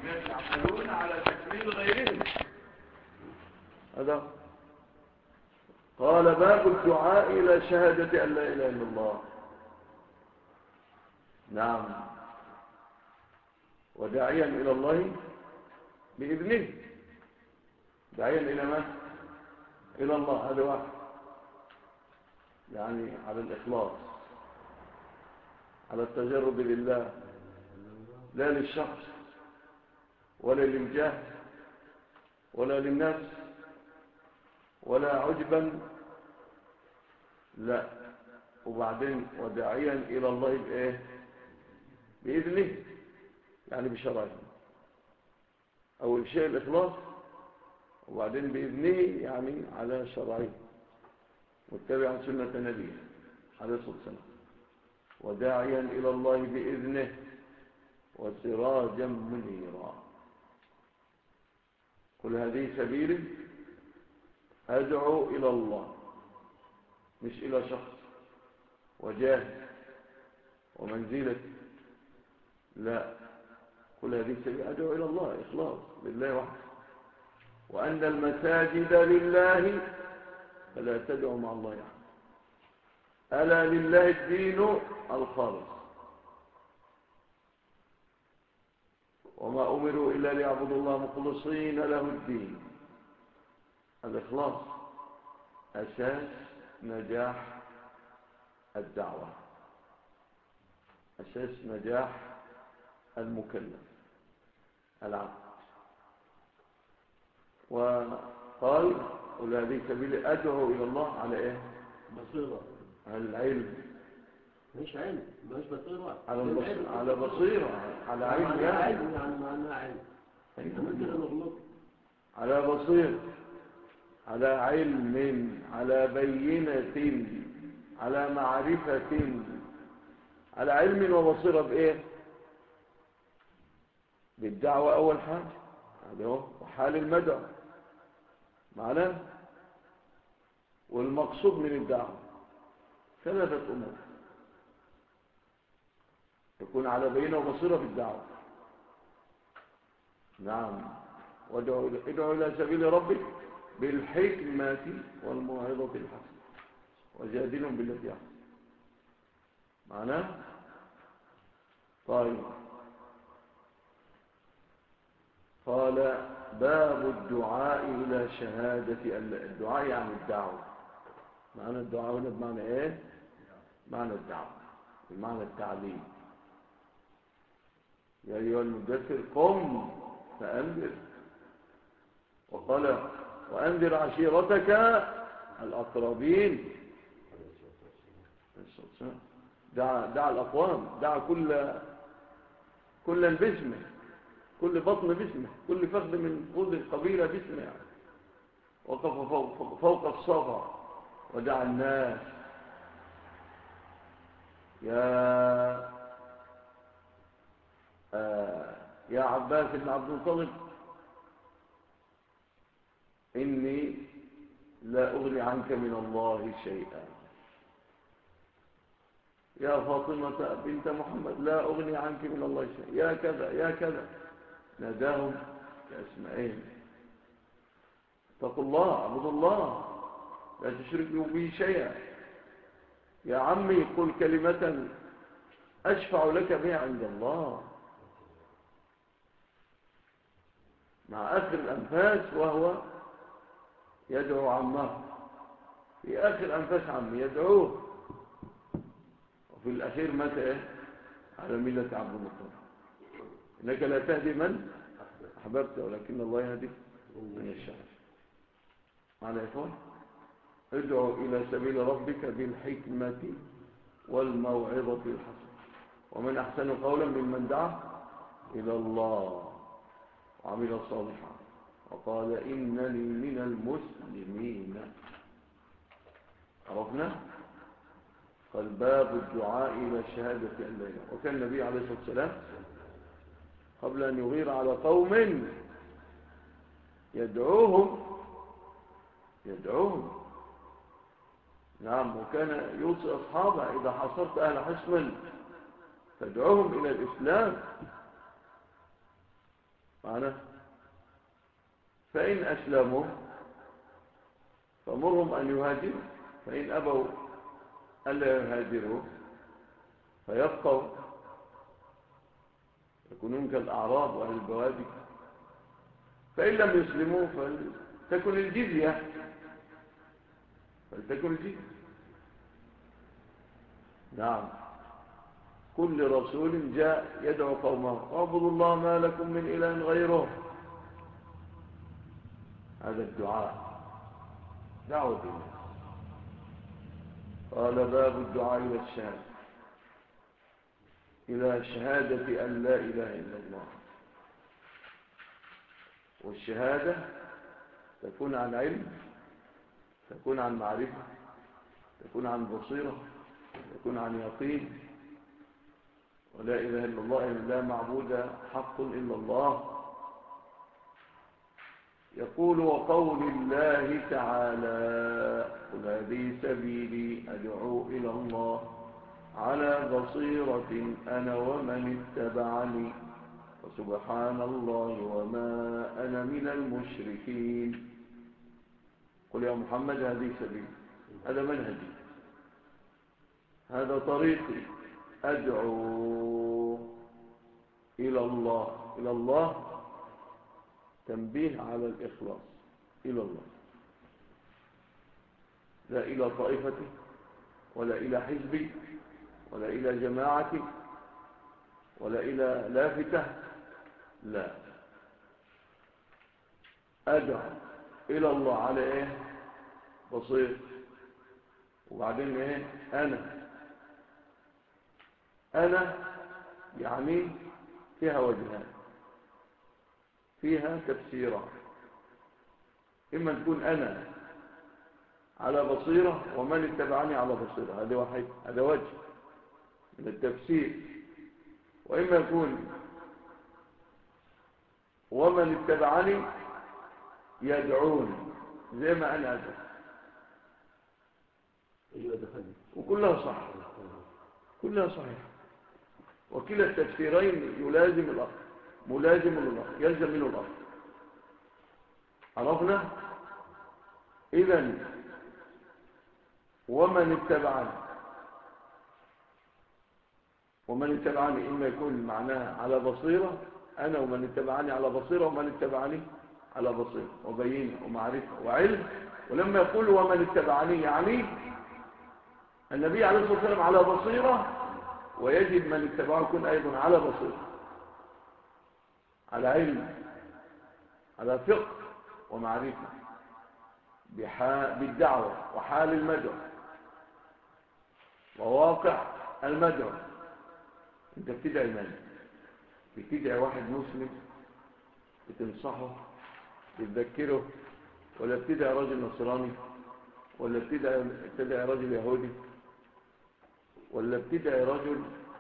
يعملون على تكميل غيرهم. هذا قال باب الدعاء إلى شهادة أن لا إله إلا الله. نعم، وداعيا إلى الله بإذنه. داعيا إلى من؟ إلى الله. هذا واحد، يعني على الإخلاص، على التجرد لله، لا للشخص ولا للجاه ولا للنفس ولا عجبا، لا. وبعدين وداعيا إلى الله بإيه؟ بإذنه، يعني بشرعه. أول شيء الإخلاص، وبعدين بإذنه يعني على شرعه، متبعا سنة نبيه عليه الصلاة والسلام. وداعيا إلى الله بإذنه وسراجا منيرا. قل هذه سبيلي أدعو إلى الله، مش إلى شخص وجاه ومنزلة، لا. قل هذه سبيلي أدعو إلى الله، إخلاص لله وحده. وأن المساجد لله فلا تدعو مع الله أحد. ألا لله الدين الخالص، وما أمروا إلا ليعبدوا الله مخلصين له الدين. الإخلاص أساس نجاح الدعوة، أساس نجاح المكلف العبد. وقال قل هذه سبيلي أدعو إلى الله على إيه؟ بصيرة، على العلم، مش علم، مش بصيرة، على بصيرة، على علم، يعني معناها علم. ممكن أن أغلط. على بصيرة، على علم، على بينة، على معرفة، على علم وبصيرة بإيه؟ بالدعوة أول حاجة، هذا هو، وحال المدعو معناه، والمقصود من الدعوة. ثلاثة أمور: يكون على بينة وبصيرة بالدعوة. نعم. وادعو إلى سبيل ربك بالحكمة والموعظة الحسنة وجادلهم بالتي أحسن. معناه طيب. قال باب الدعاء إلى شهادة الدعاء يعني الدعوة. معنى الدعاء هنا بمعنى إيه؟ معنى الدعوة، بمعنى التعليم. يا أيها المدثر قم فأنذر. وقال وأنذر عشيرتك الأقربين. دعا الأقوام، دعا كل باسمه، كل بطن باسمه، كل فخذ من فخوذ القبيلة باسمه يعني. وقف فوق الصفا ودعا الناس: يا عباس بن عبد المطلب، إني لا أغني عنك من الله شيئا. يا فاطمة بنت محمد، لا أغني عنك من الله شيئا. يا كذا يا كذا، ناداهم كأسمائهم. اتقوا الله، اعبدوا الله، لا تشركوا به شيئا. يا عمي قل كلمة أشفع لك بها عند الله. مع آخر الأنفاس وهو يدعو عمه، في آخر أنفاس عمي يدعوه، وفي الأخير مات إيه؟ على ملة عبد المطلب. إنك لا تهدي من أحببت ولكن الله يهدي من يشاء. معنى يا إخوان، ادعو إلى سبيل ربك بالحكمة والموعظة الحسنة. ومن أحسن قولا ممن دعا إلى الله وعمل صالحا وقال إنني من المسلمين. عرفنا؟ قال باب الدعاء إلى شهادة أن لا إله. وكان النبي عليه الصلاة والسلام قبل أن يغير على قوم يدعوهم. نعم. وكان يوصي أصحابه: إذا حصرت أهل حصن فادعوهم إلى الإسلام. معنا. فإن أسلموا فمرهم أن يهاجروا، فإن أبوا ألا يهاجروا فيبقوا يكونون كالأعراب وأهل البوادي. فإن لم يسلموا فلتكن الجزية، نعم. كل رسول جاء يدعو قومه اعبدوا الله ما لكم من إله غيره. هذا الدعاء دعوة الناس. قال باب الدعاء إلى شهادة أن لا إله إلا الله. والشهادة تكون عن علم، تكون عن معرفة، تكون عن بصيرة، تكون عن يقين. ولا إله إلا الله إن لا معبود حق إلا الله. يقول وقول الله تعالى قل هذه سبيلي أدعو إلى الله على بصيرة أنا ومن اتبعني وسبحان الله وما أنا من المشركين. قل يا محمد هذه سبيلي، هذا منهجي، هذا طريقي، أدعو إلى الله. تنبيه على الإخلاص، إلى الله، لا إلى طائفتي ولا إلى حزبي ولا إلى جماعتي ولا إلى لافتة، لا. أدعو إلى الله على إيه؟ بصير. وبعدين إيه؟ أنا يعني فيها وجهان، فيها تفسيرات. إما تكون أنا على بصيرة ومن اتبعني على بصيرة، هذا واحد، هذا وجه من التفسير. وإما يكون ومن اتبعني يدعوني زي ما أنا أدعو، وكلها صح، كلها صحيح. وكلا التفسيرين يلازم الأخر، ملازم للأخر، يلزم منه الأخر. عرفنا؟ إذن ومن اتبعني إما يكون معناها على بصيرة، أنا ومن اتبعني على بصيرة، ومن اتبعني على بصيرة وبينة ومعرفة وعلم. ولما يقول ومن اتبعني يعني النبي عليه الصلاة والسلام على بصيرة، ويجب من اتبعه يكون أيضا على بصيرة، على علم، على فقه ومعرفة بالدعوة وحال المدعو وواقع المدعو. انت بتدعي من؟ بتدعي واحد مسلم بتنصحه بتذكره، ولا بتدعي رجل نصراني، ولا بتدعي رجل يهودي، ولا بتدعي رجل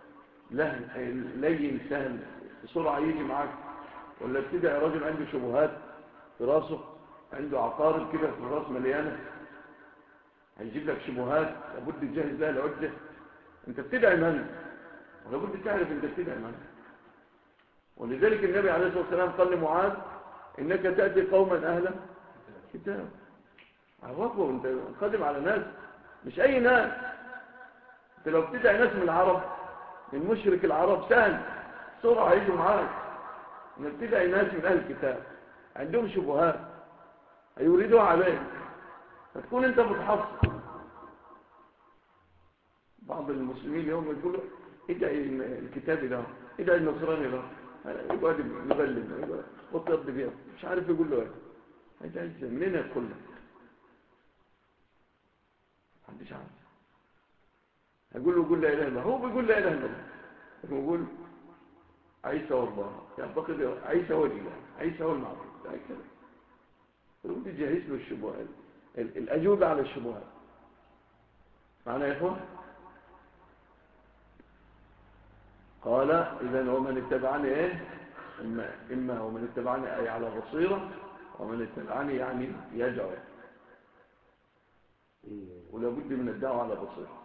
لين سهل بسرعة يجي معاك، ولا بتدعي رجل عنده شبهات في راسه، عنده عقارب كده في الراس مليانة هيجيب لك شبهات لابد تجهز لها العدة. انت بتدعي من؟ ولابد تعرف انت بتدعي من. ولذلك النبي عليه الصلاة والسلام قال لمعاذ انك تأتي قوما اهلا كتاب. عرفوا انت قادم على ناس مش اي ناس. انت لو بتدعي ناس من العرب، من مشرك العرب، سهل بسرعة يجوا معاك. انك بتدعي ناس من اهل الكتاب عندهم شبهات هيوردوها عليك، فتكون انت متحصن. بعض المسلمين اليوم يقولوا ادعي الكتابي ده، ادعي النصراني ده، يقعد يبلم ويطرد بيه، مش عارف يقول له ايه. ادعي منين يدخل لك؟ محدش عارف. هيقول له قول لا اله الا الله، هو بيقول لا اله الا الله، بيقول عيسى والله، يعتقد عيسى هو الاله، عيسى هو المعبود، كده. ودي تجهز له الشبهات، الاجوبه على الشبهات. معنا يا اخوان؟ قال إذن ومن اتبعني إيه؟ إما ومن اتبعني أي على بصيرة، ومن اتبعني يعني يدعو، ولابد من الدعوة على بصيرة.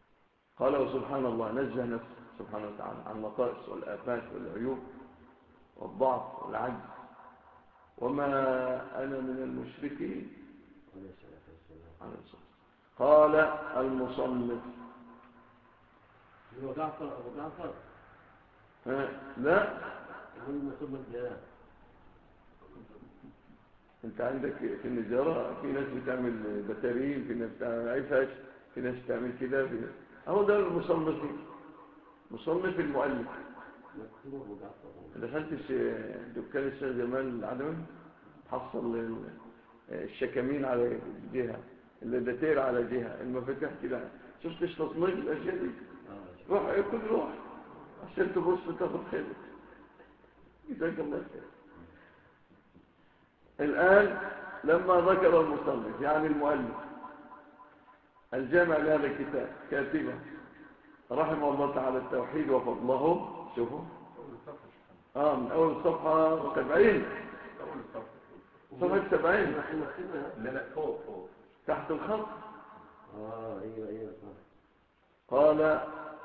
قال وسبحان الله، نزه نفسه سبحانه وتعالى عن النقائص والآفات والعيوب، والضعف والعجز. وما أنا من المشركين. عليه الصلاة. قال المصنف هو جعفر أبو جعفر. لا، والمصنف ده انت عندك في النجارة في ناس بتعمل بطاريين، في ناس بتعمل عفش، في ناس بتعمل كده، في ناس اهو ده المصنف، مصنف المؤلف. مكتوب أبو جعفر. دخلت دكان الشيخ جمال العدوي، حصل الشكامين على جهة، اللدتير على جهة، المفاتيح كده. شفتش تصنيف الاشياء دي؟ روح اكل روح عشان تبص تاخد خيرك. جزاك الله خير. الآن لما ذكر المصنف يعني المؤلف الجامع لهذا الكتاب كاتبه رحمه الله تعالى التوحيد وفضله، شوفوا من أول الصفحة 70، صفحة 70. لا فوق تحت الخط. ايوه صح. قال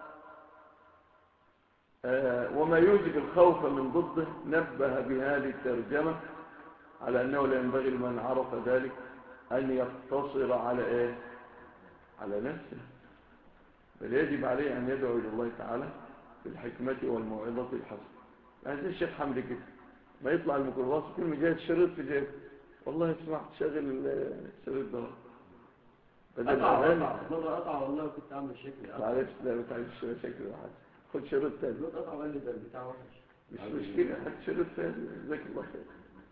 وما يوجب الخوف من ضده نبه بهذه الترجمة على أنه لا ينبغي لمن عرف ذلك أن يقتصر على إيه؟ على نفسه، بل يجب عليه أن يدعو إلى الله تعالى بالحكمة والموعظة الحسنة. يعني زي الشيخ حمدي كده، ما يطلع الميكروباص كل ما جاي الشريط في جيبه، والله سمعت شغل الشريط ده بدل مرة قطع والله كنت عامل شكل. معلش لا ما تعملش شكل واحد، خد شريط تاني. قطع وقال لي ده البتاع وحش. مش مشكلة، هات شريط تاني. جزاك الله خير.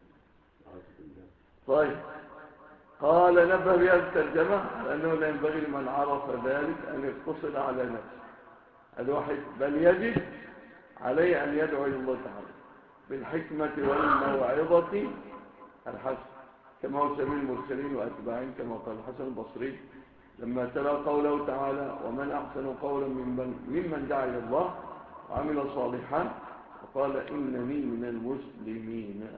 طيب، قال نبه بهذه الترجمة على أنه لا ينبغي لمن عرف ذلك أن يقتصر على نفسه الواحد، بل يجب عليه أن يدعو إلى الله تعالى بالحكمة والموعظة الحسنة، كما هو سبيل المرسلين وأتباعهم، كما قال الحسن البصري لما تلا قوله تعالى ومن أحسن قولا ممن دعا إلى الله وعمل صالحا وقال إنني من المسلمين،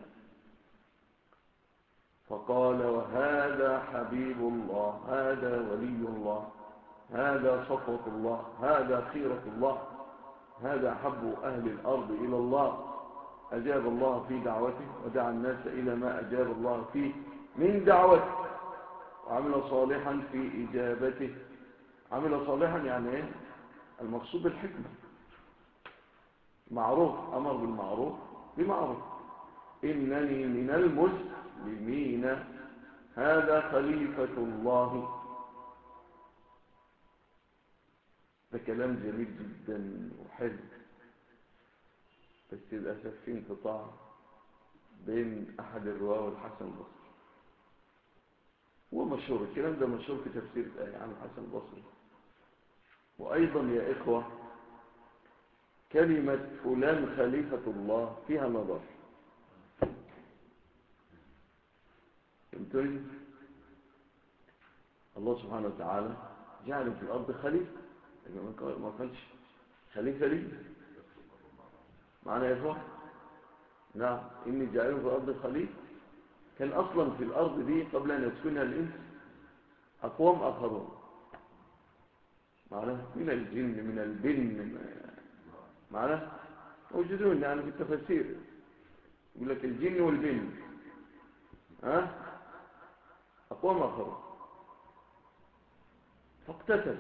فقال وهذا حبيب الله، هذا ولي الله، هذا صفوة الله، هذا خيرة الله، هذا حب أهل الأرض إلى الله، أجاب الله في دعوته ودعا الناس إلى ما أجاب الله فيه من دعوته، وعمل صالحا في إجابته. عمل صالحا يعني إيه؟ المقصود الحكمة، معروف، أمر بالمعروف بمعروف. إنني من المسلمين، هذا خليفة الله. ده كلام جميل جدا وحلو، بس للأسف في انقطاع بين أحد الرواة والحسن البصري. هو مشهور الكلام ده، مشهور في تفسير الآية عن الحسن البصري. وأيضا يا إخوة كلمة فلان خليفة الله فيها نظر. فهمتوني؟ الله سبحانه وتعالى جعل في الأرض خليفة، ما قالش خليفة لي معنى يا إخوة. نعم، إني جعله في الأرض خليفة. كان أصلا في الأرض دي قبل أن يسكنها الإنس أقوام آخرون، معناه من الجن من البن، معناه موجودون يعني في التفاسير، يقول لك الجن والبن أقوام آخرون، فاقتتل.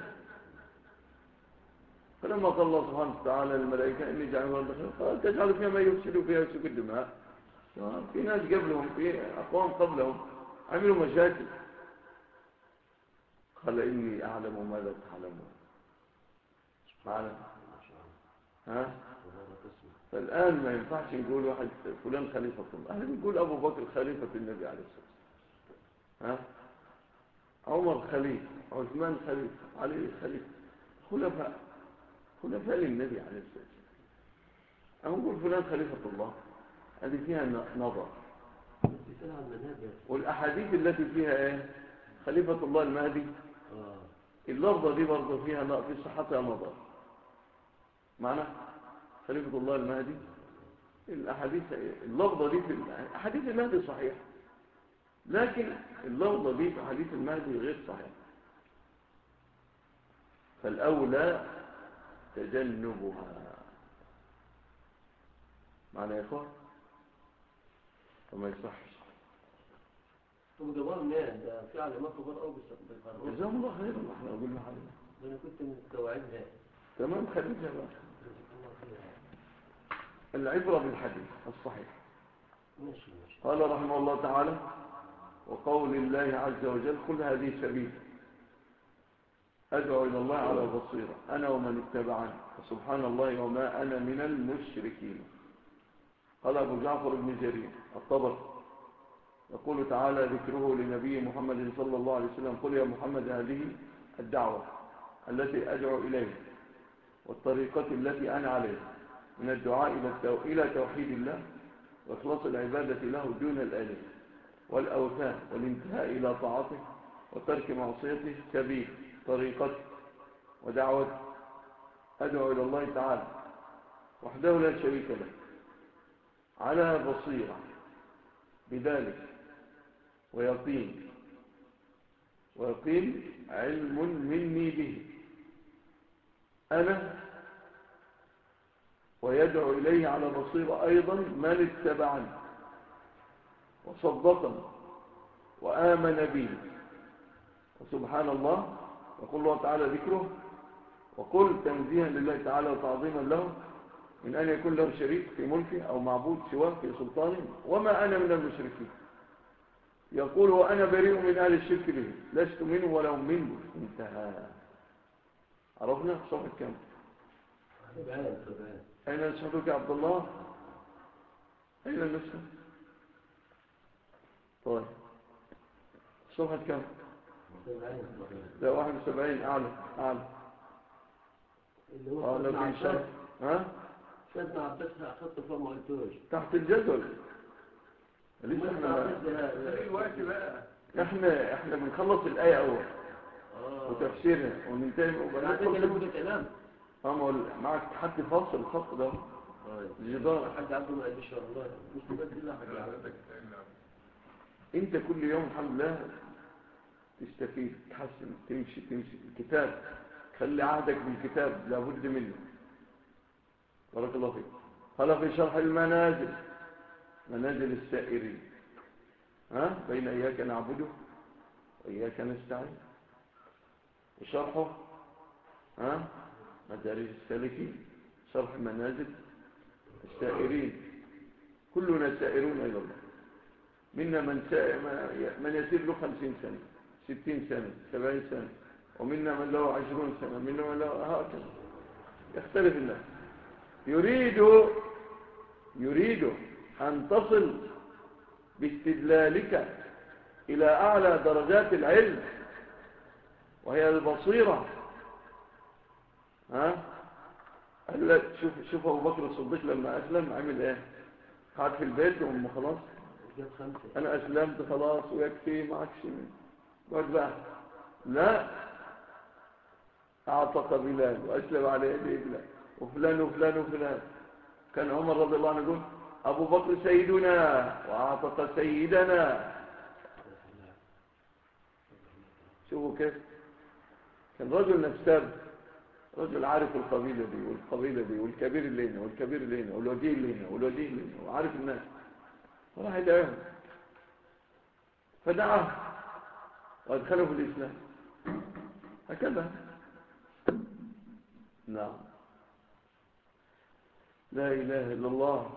فلما قال الله سبحانه وتعالى للملائكة إني جعل في الأرض خليفة قال تجعل فيها ما يفسد فيها ويسفك الدماء. في ناس قبلهم، في أقوام قبلهم عملوا مشاكل. قال إني أعلم ما لا تعلمون. معنا فالآن ما ينفعش نقول واحد فلان خليفة الله، احنا بنقول أبو بكر خليفة النبي عليه الصلاة والسلام، عمر خليفة، عثمان خليفة، علي خليفة، خلفاء للنبي عليه الصلاة والسلام. أو نقول فلان خليفة الله، هذه فيها نظر. والأحاديث التي فيها إيه؟ خليفة الله المهدي، اللفظة دي برضه فيها في صحتها نظر. معنى خليفة الله المهدي، الأحاديث اللفظة دي في أحاديث المهدي صحيح، لكن اللفظة دي في حديث المهدي غير صحيح، فالأولى تجنبها. معنى يا إخوة فما يصحش. طب جابوها منين؟ ده في علماء كبار قوي بالقرار. جزاهم الله خير، ما احنا قلنا حاجه. انا كنت مستوعبها. تمام، خليها بقى. جزاك الله خير. العبره بالحديث الصحيح. ماشي ماشي. قال رحمه الله تعالى: وقول الله عز وجل: قل هذه سبيل أدعو إلى الله على بصيرة أنا ومن اتبعني وسبحان الله وما أنا من المشركين. قال أبو جعفر بن جرير الطبري يقول تعالى ذكره لنبي محمد صلى الله عليه وسلم: قل يا محمد هذه الدعوة التي أدعو إليها والطريقة التي أنا عليها من الدعاء إلى توحيد الله وإخلاص العبادة له دون الآلهة والأوثان والانتهاء إلى طاعته وترك معصيته سبيل طريقة ودعوة أدعو إلى الله تعالى وحده لا شريك له على بصيرة بذلك ويقين علم مني به أنا ويدعو إليه على بصيرة أيضا من اتبعني وصدقني وآمن به. وسبحان الله يقول الله تعالى ذكره: وقل تنزيها لله تعالى وتعظيما له من أن يكون له شريك في ملكه أو معبود سواه في سلطانه وما أنا من المشركين. يقول: وأنا بريء من أهل الشرك به لست منه ولا هم مني. انتهى. عرفنا صفحة كم؟ أين نسختك يا عبد الله؟ أين النسخة؟ طيب صفحة كم؟ لا 71. أعلى اللي في شرح. ها؟ سيدنا عباس أخذت فوق ما قلتوش تحت الجدول. لسه احنا بنخلص الآية أول وتفسيرها وننتهي وبعدين معك حد فاصل الخط ده الجدار. حد عنده ما قالش والله مش تبدل حاجة. انت كل يوم الحمد لله تستفيد تحسن تمشي الكتاب. خلي عهدك بالكتاب لابد منه. بارك الله فيك. قال في شرح المنازل منازل السائرين بين إياك نعبده وإياك نستعين وشرحه مدارج السالكين شرح منازل السائرين. كلنا سائرون إلى الله. منا من يسير له 50 سنة 60 سنة 70 سنة ومنا من له 20 سنة منا من له هكذا يختلف الناس. يريد أن تصل باستدلالك إلى أعلى درجات العلم وهي البصيرة. شوف أبو بكر الصديق لما أسلم عمل إيه؟ قعد في البيت وهم خلاص أنا أسلمت خلاص ويكفي معكش قعد بقى لا أعتق بلال وأسلم على يدي بلال وفلان وفلان وفلان. كان عمر رضي الله عنه يقول: أبو بكر سيدنا وأعتق سيدنا. شوفوا كيف كان رجل نفساب، رجل عارف القبيلة دي والقبيلة دي والكبير اللي هنا والكبير اللي هنا والوديه اللي هنا والوديه اللي هنا وعارف الناس. فراح يدعيهم فدعاه وادخله في الإسلام هكذا. نعم لا إله إلا الله.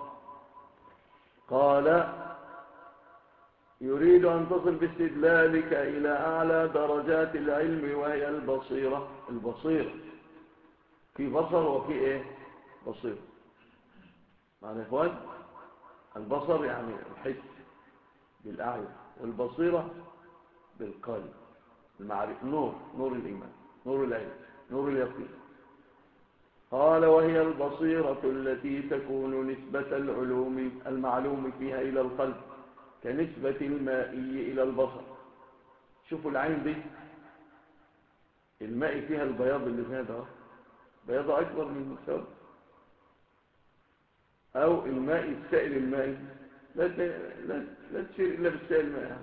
قال: يريد أن تصل باستدلالك إلى أعلى درجات العلم وهي البصيرة. البصيرة في بصر وفي إيه؟ بصيرة. معنى يا إخوان البصر يعني الحس بالأعين والبصيرة بالقلب المعرفة. نور الإيمان نور العلم نور اليقين. قال: وهي البصيرة التي تكون نسبة العلوم المعلوم فيها إلى القلب كنسبة المائي إلى البصر. شوفوا العين دي الماء فيها البياض اللي فيها ده بياض أكبر من السود أو الماء السائل المائي لا تشير إلا بالسائل المائي.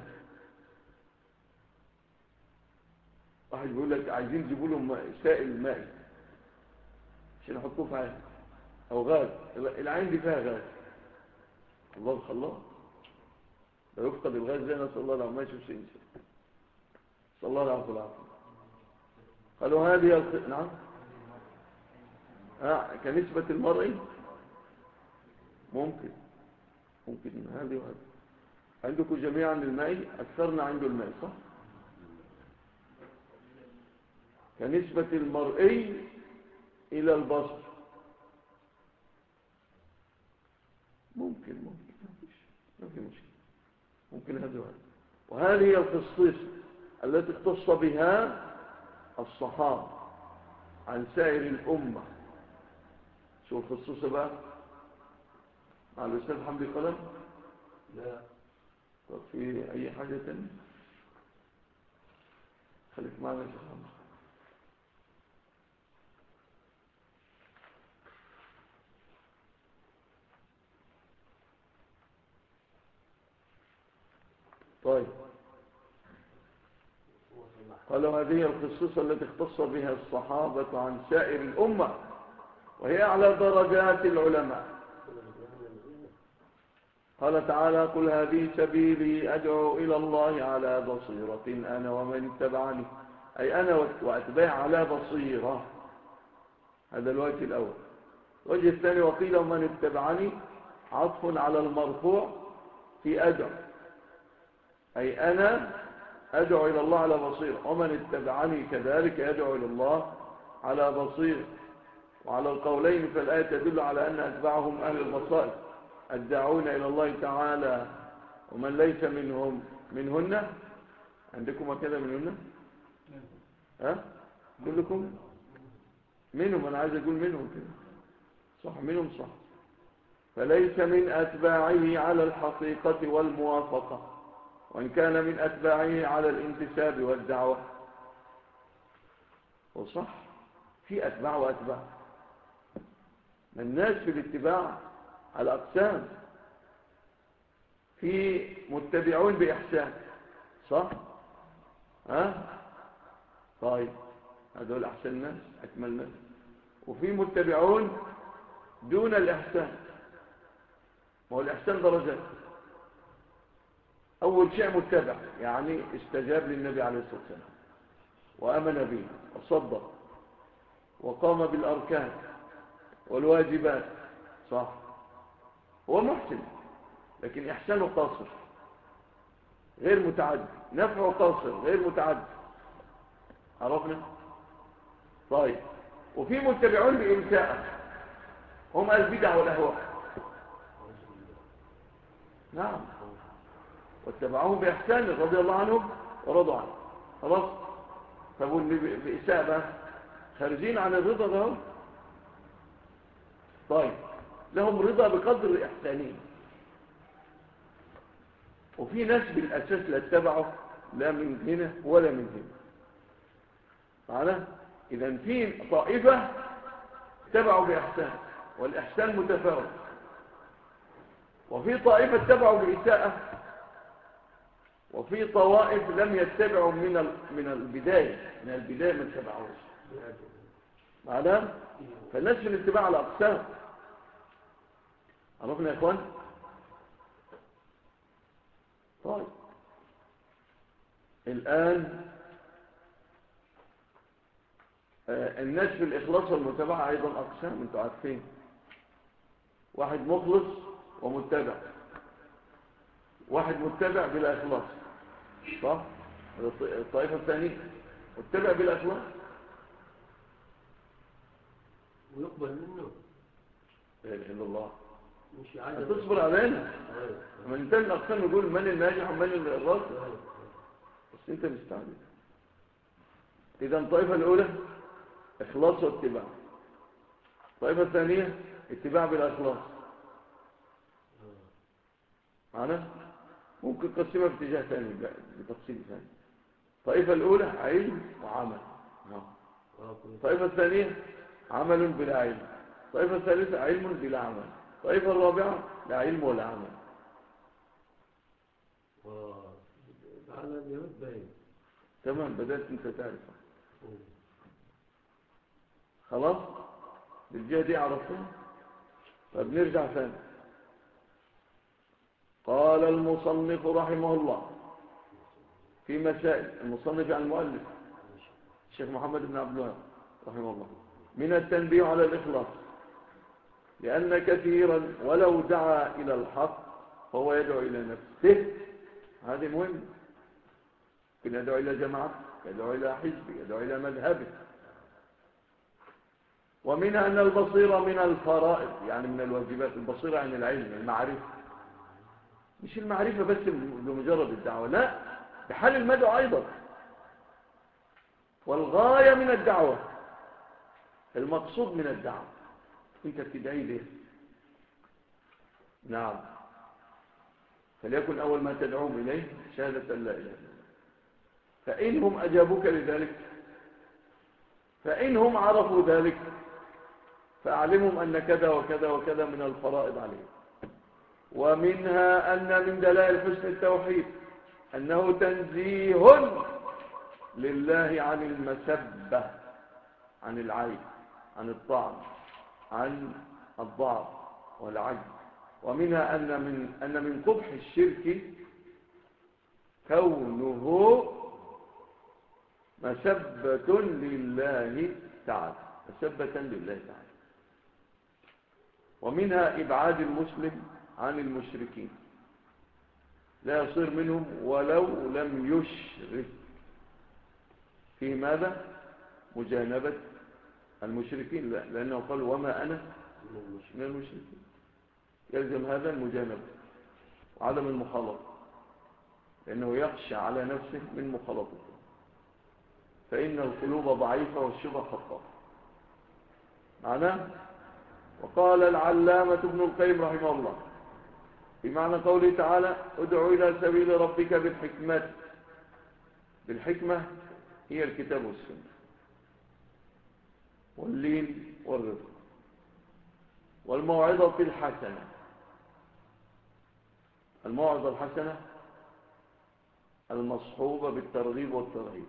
واحد بيقول لك عايزين يجيبوا لهم سائل مائي عشان يحطوه في عين أو غاز. العين دي فيها غاز الله الخلاق لا يفقد الغاز زي نسأل الله لو ما يشوفش إنسان. صلى الله عليه وسلم. قالوا هذه نعم كنسبة المرء ممكن هذه وهذه. عندكم جميعا الماء أكثرنا عنده الماء صح؟ كنسبة المرئي إلى البصر ممكن ما في مشكلة ممكن هذا وهذا. وهذه هي الخصيصة التي اختص بها الصحابة عن سائر الأمة. شو الخصوصة بقى مع الأستاذ حمدي قلم؟ لا. طب في أي حاجة تانية؟ خليك معنا يا شيخ حمدي. طيب قالوا هذه الخصوصة التي اختص بها الصحابة عن سائر الأمة وهي أعلى درجات العلماء. قال تعالى قل هذه سبيلي أدعو إلى الله على بصيرة أنا ومن اتبعني، أي أنا وأتباع على بصيرة. هذا الوجه الأول. الوجه الثاني وقيل ومن اتبعني عطف على المرفوع في أدعو، أي أنا أدعو إلى الله على بصيرة ومن اتبعني كذلك يدعو إلى الله على بصيرة. وعلى القولين فالآية تدل على أن أتباعهم أهل البصائر الداعون إلى الله تعالى ومن ليس منهن. عندكم كذا منهن؟ كلكم منهم. أنا عايز أقول منهم كده صح، منهم صح. فليس من أتباعه على الحقيقة والموافقة وإن كان من أتباعه على الانتساب والدعوة. وصح في أتباع وأتباع. الناس في الاتباع على أقسام، في متبعون بإحسان صح؟ طيب هذول أحسن الناس أكمل الناس. وفي متبعون دون الإحسان. وهو الإحسان درجات. أول شيء متبع يعني استجاب للنبي عليه الصلاة والسلام وآمن به وصدق وقام بالأركان والواجبات صح، هو محسن لكن إحسانه قاصر غير متعد، نفعه قاصر غير متعد. عرفنا؟ طيب وفي متبعون بإنساء هم البدع والأهواء. نعم واتبعوهم بإحسان رضي الله عنهم ورضوا عنه. خلاص. طب واللي بإساءة بقى خارجين عن الرضا ده. طيب لهم رضا بقدر إحسانهم. وفي ناس بالأساس لا اتبعوا لا من هنا ولا من هنا معنا. إذن في طائفة اتبعوا بإحسان والإحسان متفاوت، وفي طائفة اتبعوا بإساءة، وفي طوائف لم يتبعوا من البداية ما اتبعوش معنا. فالناس في الاتباع على أقسام. عرفنا يا إخوان؟ طيب الآن الناس في الإخلاص والمتابعة أيضا أقسام أنتوا عارفين. واحد مخلص ومتبع، واحد متبع بلا إخلاص صح؟ الطائفة الثانية متبع بلا إخلاص ويقبل منه لا إله إلا الله. مش عايز هتصبر علينا لما ننتهي الأقسام نقول من الناجح ومن الراجح. بس أنت مستعجل. إذا الطائفة الأولى إخلاص واتباع، الطائفة الثانية اتباع بالإخلاص معنا. ممكن قسمها باتجاه ثاني بتفصيل ثاني. الطائفة الأولى علم وعمل. الطائفة الثانية عمل بلا علم. الطائفة الثالثة علم بلا عمل. الطائفة الرابعة لا علم ولا عمل. على اليهود باين. تمام بدأت أنت تعرف. خلاص بالجهة دي عرفتها. طب نرجع ثاني. قال المصنف رحمه الله في مسائل، المصنف عن المؤلف الشيخ محمد بن عبد الوهاب رحمه الله: من التنبيه على الإخلاص، لأن كثيرا ولو دعا إلى الحق فهو يدعو إلى نفسه. هذه مهمة. يمكن يدعو إلى جماعة، يدعو إلى حزب، يدعو إلى مذهبه. ومنها أن البصيرة من الفرائض، يعني من الواجبات. البصيرة عن العلم، المعرفة، مش المعرفة بس بمجرد الدعوة، لا، بحال المدعو أيضا. والغاية من الدعوة، المقصود من الدعوة، انت بتدعي ليه؟ نعم. فليكن أول ما تدعوهم إليه شهادة لا إله إلا الله. فإنهم أجابوك لذلك، فإنهم عرفوا ذلك، فأعلمهم أن كذا وكذا وكذا من الفرائض عليهم. ومنها أن من دلائل حسن التوحيد أنه تنزيه لله عن المسبة، عن العيب، عن الطعن، عن الضعف والعجز. ومنها أن من قبح الشرك كونه مسبة لله تعالى، مسبة لله تعالى. ومنها إبعاد المسلم عن المشركين، لا يصير منهم ولو لم يشرك. في ماذا؟ مجانبة المشركين، لا، لأنه قال وما أنا من المشركين. يلزم هذا المجانبة وعدم المخالطة، لأنه يخشى على نفسه من مخالطته، فإن القلوب ضعيفة والشبه خطاف. معناه. وقال العلامة ابن القيم رحمه الله في معنى قوله تعالى: ادع إلى سبيل ربك بالحكمة. بالحكمة هي الكتاب والسنة واللين والرفق والموعظة الحسنة. الموعظة الحسنة المصحوبة بالترغيب والترهيب.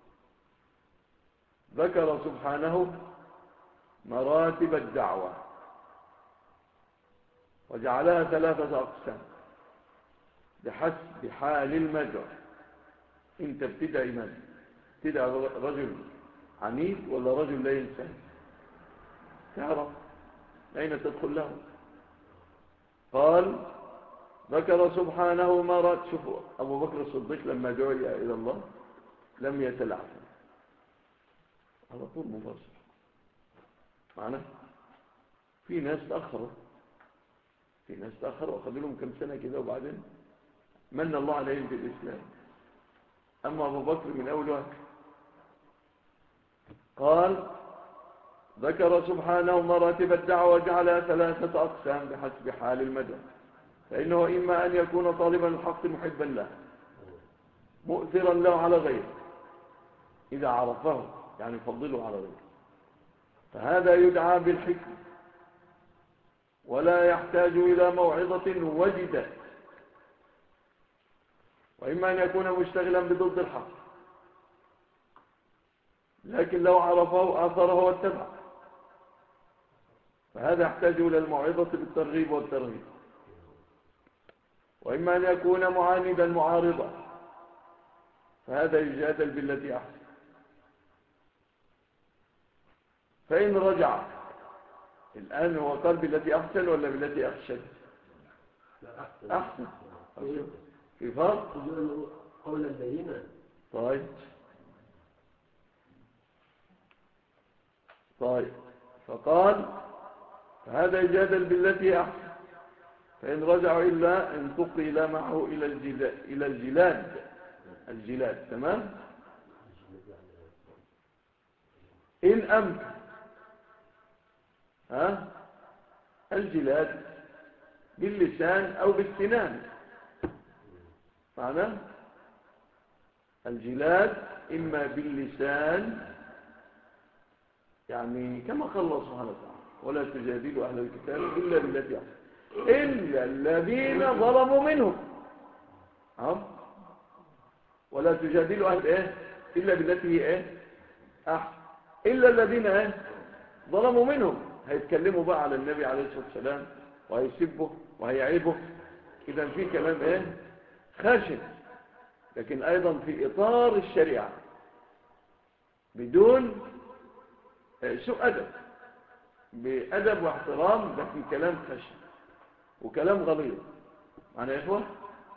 ذكر سبحانه مراتب الدعوة وجعلها 3 أقسام بحسب حال المدعو. انت بتدعي من؟ تدعي رجل عنيد ولا رجل لا ينسى؟ تعرف أين تدخل له. قال ذكر سبحانه مرات. شوفوا أبو بكر الصديق لما دعي إلى الله لم يتلعثم، على طول مباشر. معنا في ناس تأخروا، في ناس تأخروا أخذوا لهم كم سنة كده وبعدين من الله عليهم بالإسلام. أما أبو بكر من أول وقت. قال ذكر سبحانه مراتب الدعوة وجعلها 3 أقسام بحسب حال المدعو. فإنه إما أن يكون طالبا الحق محبا له مؤثرا له على غيره إذا عرفه، يعني يفضله على غيره، فهذا يدعى بالحكمة ولا يحتاج إلى موعظة وجدت. وإما أن يكون مشتغلا بضد الحق، لكن لو عرفه آثره واتبعه، فهذا يحتاج إلى الموعظة بالترغيب والترهيب. وإما أن يكون معاندا معارضا، فهذا يجادل بالتي أحسن. فإن رجع، الآن هو قال بالتي أحسن ولا بالتي أخشد؟ أحسن. في فرق قولا بينا. طيب فقال فهذا يجادل بالتي أحسن. فإن رجعوا إلا انتقل معه إلى الجلاد. تمام. إن أمكن الجلاد باللسان أو بالسنان. معناه الجلاد إما باللسان، يعني كما قال الله سبحانه وتعالى: ولا تجادلوا أهل الكتاب إلا بالتي أحسن إلا الذين ظلموا منهم. ولا تجادلوا أهل إلا بالتي هي أحسن إلا الذين ظلموا منهم. هيتكلموا بقى على النبي عليه الصلاة والسلام وهيسبه وهيعيبه، إذا في كلام إيه خاشن، لكن أيضا في إطار الشريعة بدون سوء أدب، بأدب واحترام، لكن كلام خشن وكلام غليظ. معنا يا إخوة؟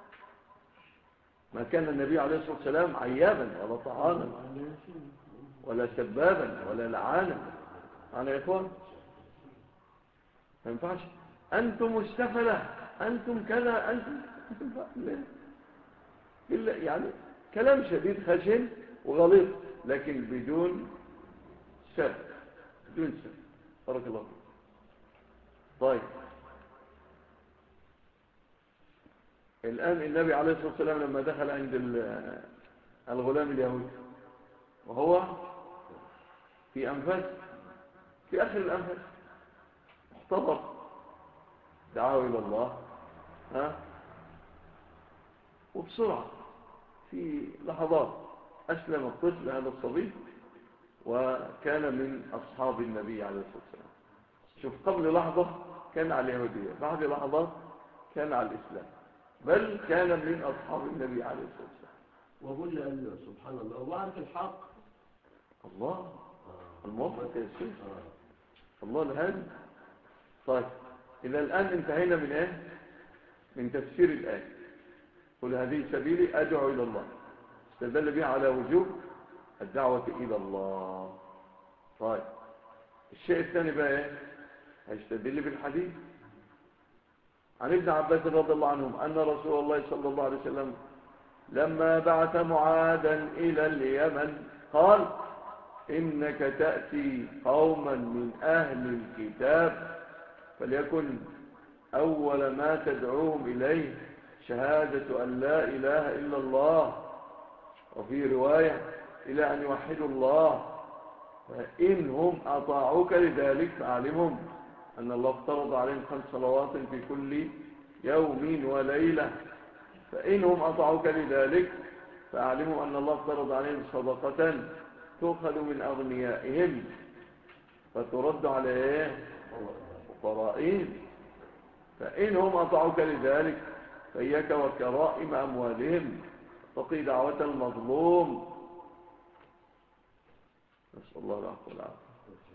ما كان النبي عليه الصلاة والسلام عيابا ولا طعانا ولا سبابا ولا لعانا. معنا يا إخوة؟ ما ينفعش أنتم السفلة، أنتم كذا، أنتم يعني كلام شديد خشن وغليظ، لكن بدون سب، بدون سب. بارك الله فيك. طيب، الآن النبي عليه الصلاة والسلام لما دخل عند الغلام اليهودي وهو في أنفاس، في آخر الأنفاس، احتضر، دعاه إلى الله، وبسرعة في لحظات أسلم الطفل هذا الصبي، وكان من أصحاب النبي عليه الصلاة والسلام. شوف، قبل لحظة كان على اليهودية، بعد لحظات كان على الإسلام، بل كان من أصحاب النبي عليه الصلاة والسلام. وقل له سبحان الله وعرف الحق. الله الموفق يا شيخ، الله الهادي. طيب، إذا الآن انتهينا من إيه؟ من تفسير الآية. قل هذه سبيلي أدعو إلى الله، استدل بها على وجوب الدعوة إلى الله. طيب، الشيء الثاني بقى إيه؟ هيستدل بالحديث عن ابن عباس رضي الله عنهم أن رسول الله صلى الله عليه وسلم لما بعث معاذا إلى اليمن قال: إنك تأتي قوما من أهل الكتاب، فليكن أول ما تدعوهم إليه شهادة أن لا إله إلا الله، وفي رواية إلى أن يوحدوا الله، فإنهم أطاعوك لذلك فأعلمهم أن الله افترض عليهم 5 صلوات في كل يوم وليلة، فإنهم أطاعوك لذلك فأعلمهم أن الله افترض عليهم صدقة تؤخذ من أغنيائهم فترد على فقرائهم، فإنهم أطاعوك لذلك فإياك وكرائم أموالهم، تقي دعوة المظلوم. نسأل الله العفو والعافية.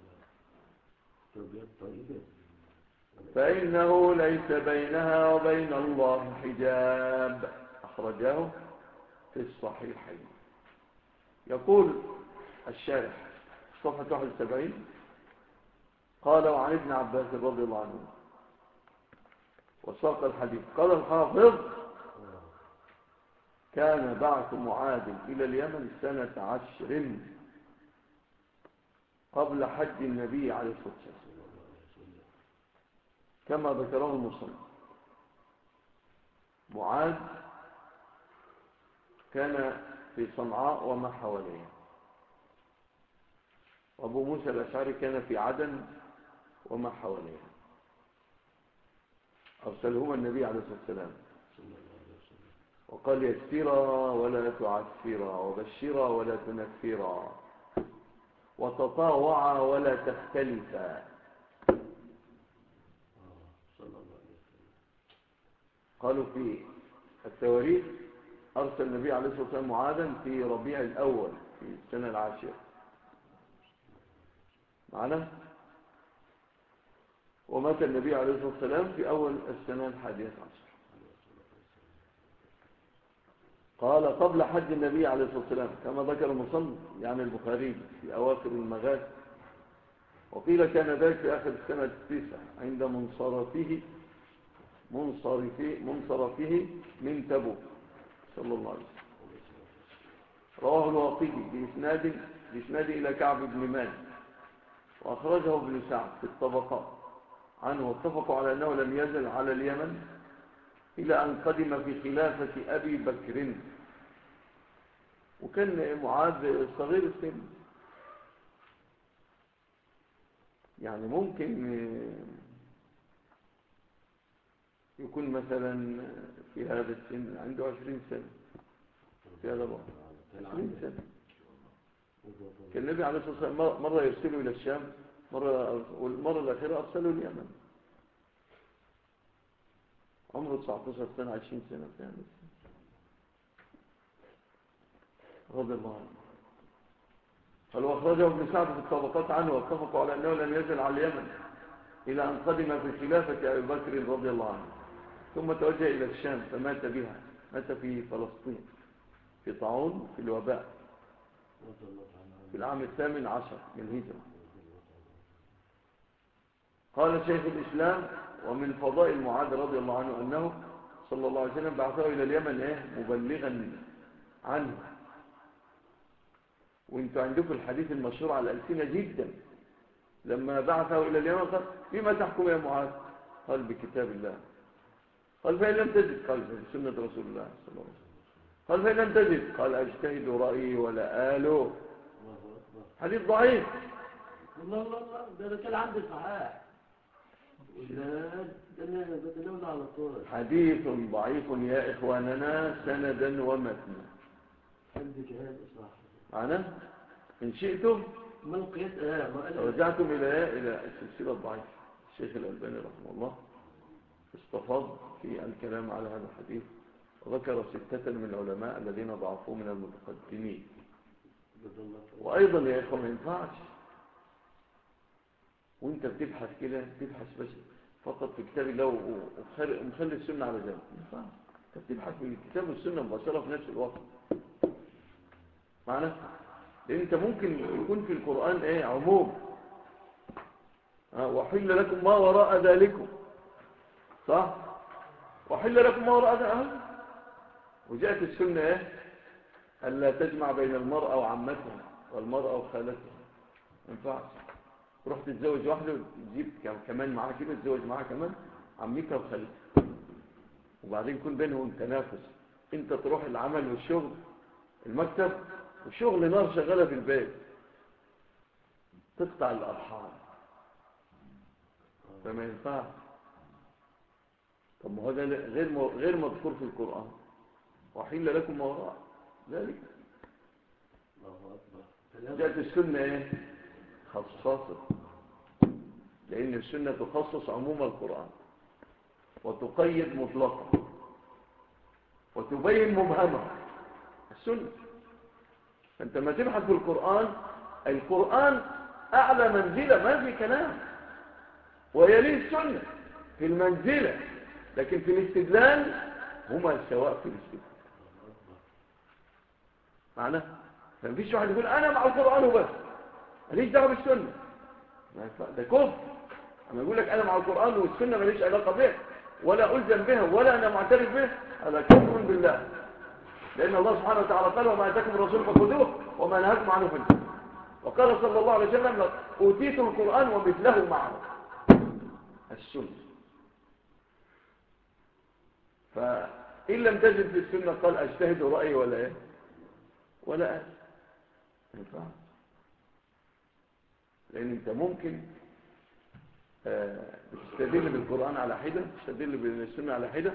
فإنه ليس بينها وبين الله حجاب، أخرجاه في الصحيحين. يقول الشارح صفحة 71: قال: وعن ابن عباس رضي الله عنه وساق الحديث. قال الحافظ: كان بعث معاذ إلى اليمن 10 قبل حج النبي عليه الصلاة والسلام، كما ذكره المصنف. معاذ كان في صنعاء وما حواليها، وأبو موسى الأشعري كان في عدن وما حواليها. أرسلهما النبي عليه الصلاة والسلام وقال: يسرا ولا تعسرا، وبشرا ولا تنفرا، وتطاوعا ولا تختلفا. قالوا في التواريخ أرسل النبي عليه الصلاة والسلام معاذا في ربيع الأول في السنة 10 معنا، ومات النبي عليه الصلاة والسلام في أول السنة 11. قال: قبل حج النبي عليه الصلاة والسلام، كما ذكر المصنف يعني البخاري في أواخر المغازي. وقيل كان ذلك في آخر السنة 9 عند منصرفه من تبوك صلى الله عليه وسلم. رواه الواقدي بإسناد إلى كعب بن مالك، وأخرجه ابن سعد في الطبقات عنه، واتفقوا على أنه لم يزل على اليمن إلى أن قدم في خلافة أبي بكر. وكان معاذ صغير السن، يعني ممكن يكون مثلا في هذا السن عنده 20 سنة، في هذا الوقت 20 سنة. كان النبي عليه الصلاة والسلام مرة يرسله إلى الشام، والمرة الأخيرة أرسله اليمن. عمره 19 سنة 20 سنة يعني، رضي الله عنه. قال واخرجه ابن سعد في الطبقات عنه، واتفقوا على أنه لم يزل على اليمن إلى أن قدم في خلافة أبي بكر رضي الله عنه، ثم توجه إلى الشام فمات بها، مات في فلسطين في طاعون في الوباء في العام 18 من الهجرة. قال شيخ الإسلام ومن فضائل معاذ رضي الله عنه أنه صلى الله عليه وسلم بعثه إلى اليمن مبلغا عنه. وانتوا عندكم الحديث المشهور على الألسنة جدا، لما بعثه إلى اليمن قال بما تحكم يا معاذ؟ قال بكتاب الله. قال فإن لم تجد؟ قال بسنة رسول الله صلى الله عليه وسلم. قال فإن لم تجد؟ قال أجتهد رأيي ولا آله. حديث ضعيف. الله الله الله، ده كان عندي صحيح. ده على طول. حديث ضعيف يا إخواننا سندا ومتنا. عندك هذا صح. معنا إن شئتم ما القياس رجعتم إلى السلسلة الضعيفة. الشيخ الألباني رحمه الله استفاض في الكلام على هذا الحديث، وذكر 6 من العلماء الذين ضعفوه من المتقدمين. وأيضا يا إخوة ما ينفعش وانت بتبحث كده تبحث بس فقط في كتاب الله ومخلي السنة على جنب. ما ينفعش، انت بتبحث في الكتاب والسنة مباشرة في نفس الوقت. معنا؟ لأن انت ممكن يكون في القرآن عموم، وحل لكم ما وراء ذلكم، صح؟ وحل لكم ما وراء ذلك. وجاءت السنة ألا تجمع بين المرأة وعمتها والمرأة وخالتها. ما ينفعش تروح تتزوج واحدة وتجيب كمان معاها كده، تتزوج معاها كمان عمتها وخالتها، وبعدين يكون بينهم تنافس. انت تروح العمل والشغل المكتب وشغل نار شغالة في البيت، تقطع الأرحام. فما ينفع. طب ما هذا غير مذكور في القرآن. وحل لكم ما وراء ذلك. جاءت السنة خصصت، لأن السنة تخصص عموم القرآن وتقيد مطلقا وتبين مبهمة. السنة أنت ما تبحث في القرآن أعلى منزلة، ما في كلام، ويليه السنة في المنزلة، لكن في الاستدلال هما سواء في الاستدلال. معنى ما فيش واحد يقول أنا مع القرآن وبس ماليش دعوة بالسنة، ده كفر. أما يقول لك أنا مع القرآن والسنة ماليش علاقة به ولا ألزم بها ولا أنا معترف به، هذا كفر بالله. لأن الله سبحانه وتعالى قال وما أتاكم الرسول فخذوه وما نهاكم عنه فانتهوا. وقال صلى الله عليه وسلم أوتيت القرآن ومثله معه السنة. فإن لم تجد في السنة قال أجتهد رأيي ولا ينفع. لأن أنت ممكن تستدل بالقرآن على حدة، تستدل بالسنة على حدة،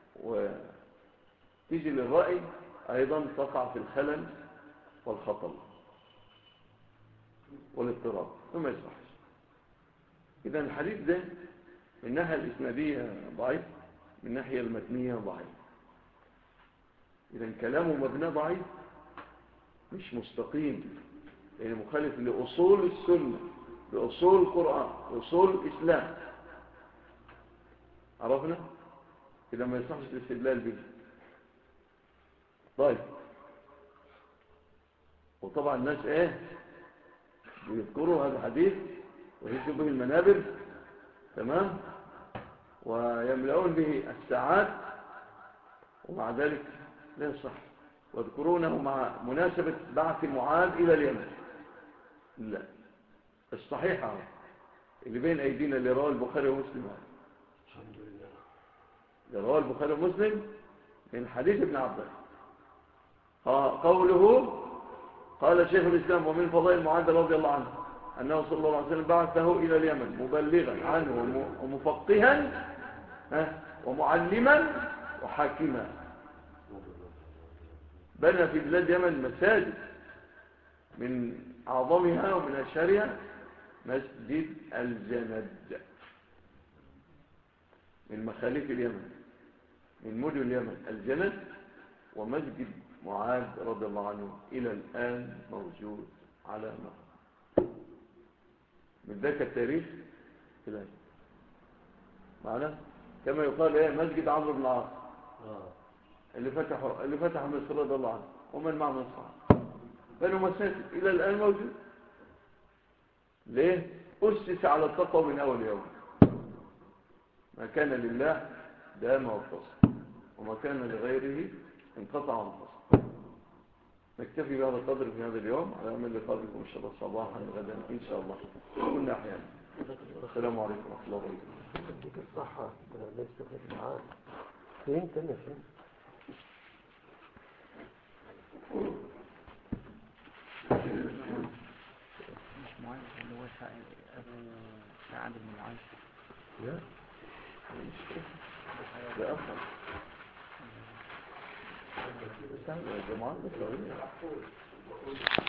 وتيجي للرأي أيضا تقع في الخلل والخطل والاضطراب، فما يصحش. إذن الحديث ده من الناحية الإسنادية ضعيف، من الناحية المتنية ضعيف. إذن كلامه مبنى ضعيف، مش مستقيم، يعني مخالف لأصول السنة، لأصول القرآن، لأصول الإسلام. عرفنا؟ إذا ما يصحش الاستدلال به. طيب، وطبعا الناس بيذكروا هذا الحديث ويهزوا به المنابر، تمام، ويملؤون به الساعات، ومع ذلك لا يصح. واذكرونه مع مناسبة بعث معاذ إلى اليمن. لا، الصحيحة اللي بين أيدينا اللي رواه البخاري ومسلم، الحمد لله، اللي رواه البخاري ومسلم من حديث ابن عباس. قوله قال شيخ الإسلام ومن فضائل معاذ رضي الله عنه أنه صلى الله عليه وسلم بعثه إلى اليمن مبلغا عنه ومفقها ومعلما وحاكما. بنى في بلاد اليمن مساجد، من أعظمها ومن أشهرها مسجد الجند من مخالف اليمن، من مدن اليمن الجلد، ومسجد معاذ رضي الله عنه إلى الآن موجود على نهر من ذاك التاريخ إلى الآن. معنا كما يقال ايه مسجد عمرو بن العاص اللي فتح مصر رضي الله عنه ومن معه من الصحابة، بنوا مساجد إلى الآن موجود. ليه؟ أسس على التقوى من أول يوم. ما كان لله دام واتصل، وما كان لغيره انقطع وانفصل. نكتفي بهذا القدر في هذا اليوم، على أمل لقاء بكم إن شاء الله صباحا غدا إن شاء الله كنا أحيانا. السلام عليكم ورحمة الله وبركاته. يديك الصحة ليس في معاك فين تاني فين مش معاذ اللي هو أبو سعد بن معاذ. لا لا أفضل سهل يا جماعة.